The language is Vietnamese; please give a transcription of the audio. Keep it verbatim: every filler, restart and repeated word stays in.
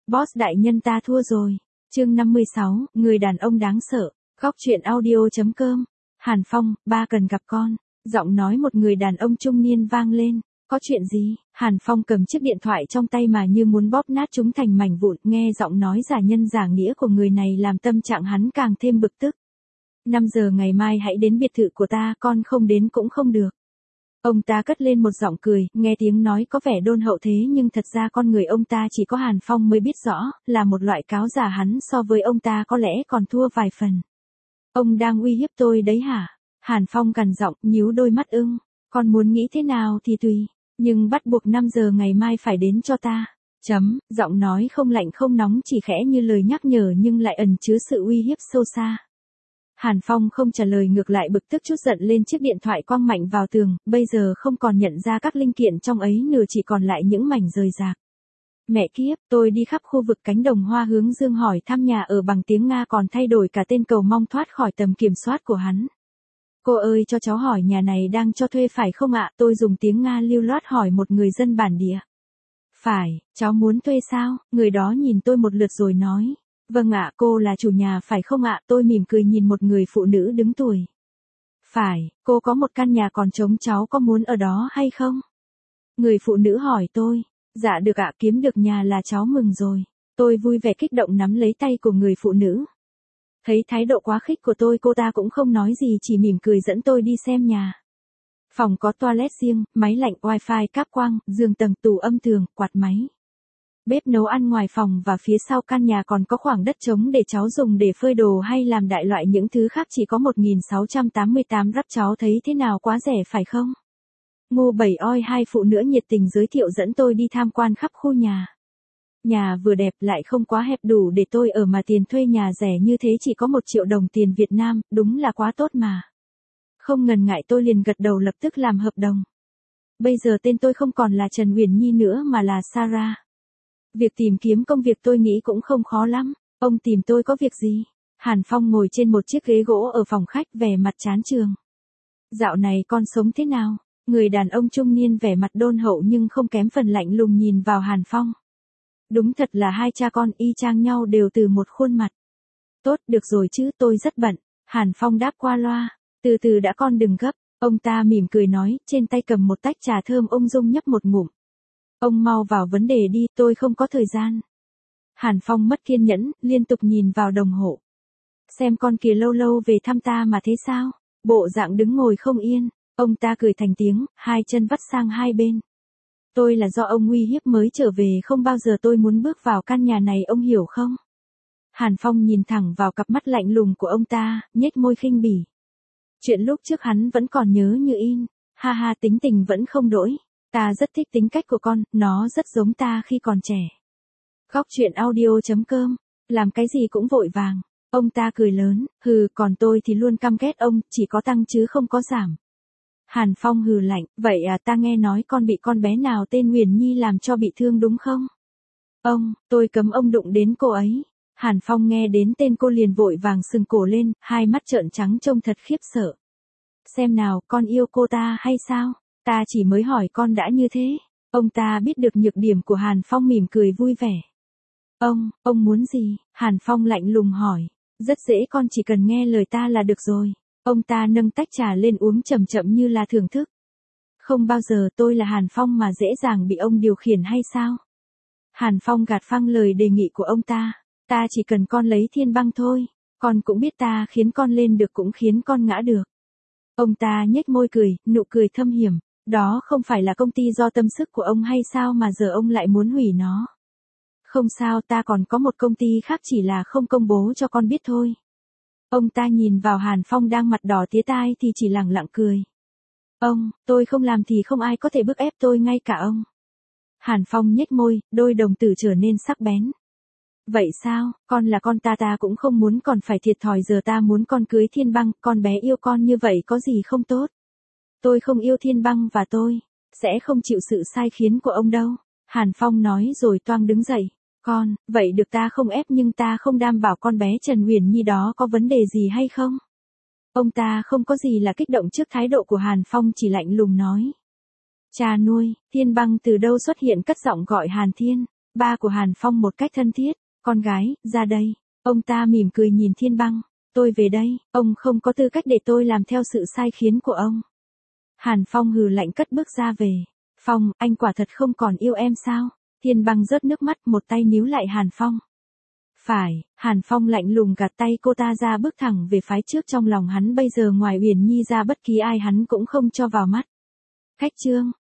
Boss đại nhân ta thua rồi. Chương năm mươi sáu, người đàn ông đáng sợ. Góc truyện audio.com. Hàn Phong, ba cần gặp con. Giọng nói một người đàn ông trung niên vang lên. Có chuyện gì? Hàn Phong cầm chiếc điện thoại trong tay mà như muốn bóp nát chúng thành mảnh vụn. Nghe giọng nói giả nhân giả nghĩa của người này làm tâm trạng hắn càng thêm bực tức. năm giờ ngày mai hãy đến biệt thự của ta, con không đến cũng không được. Ông ta cất lên một giọng cười, nghe tiếng nói có vẻ đôn hậu thế nhưng thật ra con người ông ta chỉ có Hàn Phong mới biết rõ, là một loại cáo giả hắn so với ông ta có lẽ còn thua vài phần. Ông đang uy hiếp tôi đấy hả? Hàn Phong gằn giọng, nhíu đôi mắt ưng. Con muốn nghĩ thế nào thì tùy, nhưng bắt buộc năm giờ ngày mai phải đến cho ta. Chấm, giọng nói không lạnh không nóng chỉ khẽ như lời nhắc nhở nhưng lại ẩn chứa sự uy hiếp sâu xa. Hàn Phong không trả lời ngược lại bực tức chút giận lên chiếc điện thoại quăng mạnh vào tường, bây giờ không còn nhận ra các linh kiện trong ấy nửa chỉ còn lại những mảnh rời rạc. Mẹ kiếp, tôi đi khắp khu vực cánh đồng hoa hướng dương hỏi thăm nhà ở bằng tiếng Nga còn thay đổi cả tên cầu mong thoát khỏi tầm kiểm soát của hắn. Cô ơi cho cháu hỏi nhà này đang cho thuê phải không ạ? Tôi dùng tiếng Nga lưu loát hỏi một người dân bản địa. Phải, cháu muốn thuê sao? Người đó nhìn tôi một lượt rồi nói. Vâng ạ, cô là chủ nhà phải không ạ? Tôi mỉm cười nhìn một người phụ nữ đứng tuổi. Phải, cô có một căn nhà còn trống, cháu có muốn ở đó hay không? Người phụ nữ hỏi tôi. Dạ được ạ, kiếm được nhà là cháu mừng rồi. Tôi vui vẻ kích động nắm lấy tay của người phụ nữ. Thấy thái độ quá khích của tôi, cô ta cũng không nói gì, chỉ mỉm cười dẫn tôi đi xem nhà. Phòng có toilet riêng, máy lạnh, wifi, cáp quang, giường tầng, tủ âm tường, quạt máy. Bếp nấu ăn ngoài phòng và phía sau căn nhà còn có khoảng đất trống để cháu dùng để phơi đồ hay làm đại loại những thứ khác, chỉ có một nghìn sáu trăm tám mươi tám rắp, cháu thấy thế nào, quá rẻ phải không? Ngu bảy oi, hai phụ nữ nhiệt tình giới thiệu dẫn tôi đi tham quan khắp khu nhà. Nhà vừa đẹp lại không quá hẹp, đủ để tôi ở mà tiền thuê nhà rẻ như thế chỉ có một triệu đồng tiền Việt Nam, đúng là quá tốt mà. Không ngần ngại tôi liền gật đầu lập tức làm hợp đồng. Bây giờ tên tôi không còn là Trần Uyển Nhi nữa mà là Sarah. Việc tìm kiếm công việc tôi nghĩ cũng không khó lắm. Ông tìm tôi có việc gì? Hàn Phong ngồi trên một chiếc ghế gỗ ở phòng khách vẻ mặt chán chường. Dạo này con sống thế nào? Người đàn ông trung niên vẻ mặt đôn hậu nhưng không kém phần lạnh lùng nhìn vào Hàn Phong. Đúng thật là hai cha con y chang nhau, đều từ một khuôn mặt. Tốt, được rồi chứ, tôi rất bận. Hàn Phong đáp qua loa. Từ từ đã, con đừng gấp. Ông ta mỉm cười nói, trên tay cầm một tách trà thơm ung dung nhấp một ngụm. Ông mau vào vấn đề đi, tôi không có thời gian. Hàn Phong mất kiên nhẫn, liên tục nhìn vào đồng hồ. Xem con kìa, lâu lâu về thăm ta mà thế sao? Bộ dạng đứng ngồi không yên. Ông ta cười thành tiếng, hai chân vắt sang hai bên. Tôi là do ông uy hiếp mới trở về, không bao giờ tôi muốn bước vào căn nhà này, ông hiểu không? Hàn Phong nhìn thẳng vào cặp mắt lạnh lùng của ông ta, nhếch môi khinh bỉ. Chuyện lúc trước hắn vẫn còn nhớ như in. Ha ha, tính tình vẫn không đổi. Ta rất thích tính cách của con, nó rất giống ta khi còn trẻ. Góc truyện audio.com. Làm cái gì cũng vội vàng. Ông ta cười lớn, hừ, còn tôi thì luôn căm ghét ông, chỉ có tăng chứ không có giảm. Hàn Phong hừ lạnh, vậy à, ta nghe nói con bị con bé nào tên Uyển Nhi làm cho bị thương đúng không? Ông, tôi cấm ông đụng đến cô ấy. Hàn Phong nghe đến tên cô liền vội vàng sừng cổ lên, hai mắt trợn trắng trông thật khiếp sợ. Xem nào, con yêu cô ta hay sao? Ta chỉ mới hỏi con đã như thế. Ông ta biết được nhược điểm của Hàn Phong, mỉm cười vui vẻ. Ông, ông muốn gì? Hàn Phong lạnh lùng hỏi. Rất dễ, con chỉ cần nghe lời ta là được rồi. Ông ta nâng tách trà lên uống chậm chậm như là thưởng thức. Không bao giờ tôi là Hàn Phong mà dễ dàng bị ông điều khiển hay sao? Hàn Phong gạt phăng lời đề nghị của ông ta. Ta chỉ cần con lấy thiên băng thôi. Con cũng biết ta khiến con lên được cũng khiến con ngã được. Ông ta nhếch môi cười, nụ cười thâm hiểm. Đó không phải là công ty do tâm sức của ông hay sao mà giờ ông lại muốn hủy nó? Không sao, ta còn có một công ty khác, chỉ là không công bố cho con biết thôi. Ông ta nhìn vào Hàn Phong đang mặt đỏ tía tai thì chỉ lẳng lặng cười. Ông, tôi không làm thì không ai có thể bức ép tôi, ngay cả ông. Hàn Phong nhếch môi, đôi đồng tử trở nên sắc bén. Vậy sao, con là con ta, ta cũng không muốn còn phải thiệt thòi, giờ ta muốn con cưới Thiên Băng, con bé yêu con như vậy có gì không tốt. Tôi không yêu Thiên Băng và tôi sẽ không chịu sự sai khiến của ông đâu. Hàn Phong nói rồi toang đứng dậy. Con, vậy được, ta không ép nhưng ta không đảm bảo con bé Trần Uyển Nhi đó có vấn đề gì hay không. Ông ta không có gì là kích động trước thái độ của Hàn Phong, chỉ lạnh lùng nói. Cha nuôi, Thiên Băng từ đâu xuất hiện cất giọng gọi Hàn Thiên. ba của Hàn Phong một cách thân thiết, con gái, ra đây. Ông ta mỉm cười nhìn Thiên Băng, tôi về đây, ông không có tư cách để tôi làm theo sự sai khiến của ông. Hàn Phong hừ lạnh cất bước ra về. Phong, anh quả thật không còn yêu em sao? Thiên Băng rớt nước mắt, một tay níu lại Hàn Phong. Phải, Hàn Phong lạnh lùng gạt tay cô ta ra, bước thẳng về phái trước. Trong lòng hắn bây giờ ngoài Uyển Nhi ra bất kỳ ai hắn cũng không cho vào mắt. Khách trương.